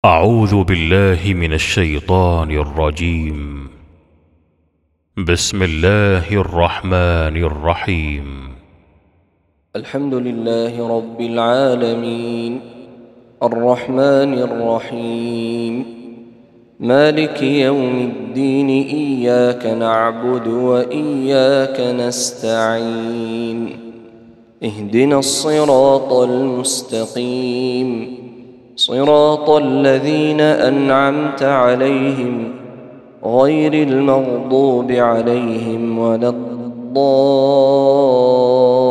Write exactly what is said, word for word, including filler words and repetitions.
أعوذ بالله من الشيطان الرجيم. بسم الله الرحمن الرحيم. الحمد لله رب العالمين، الرحمن الرحيم، مالك يوم الدين. إياك نعبد وإياك نستعين، اهدنا الصراط المستقيم، صراط الذين أنعمت عليهم غير المغضوب عليهم ولا الضالين.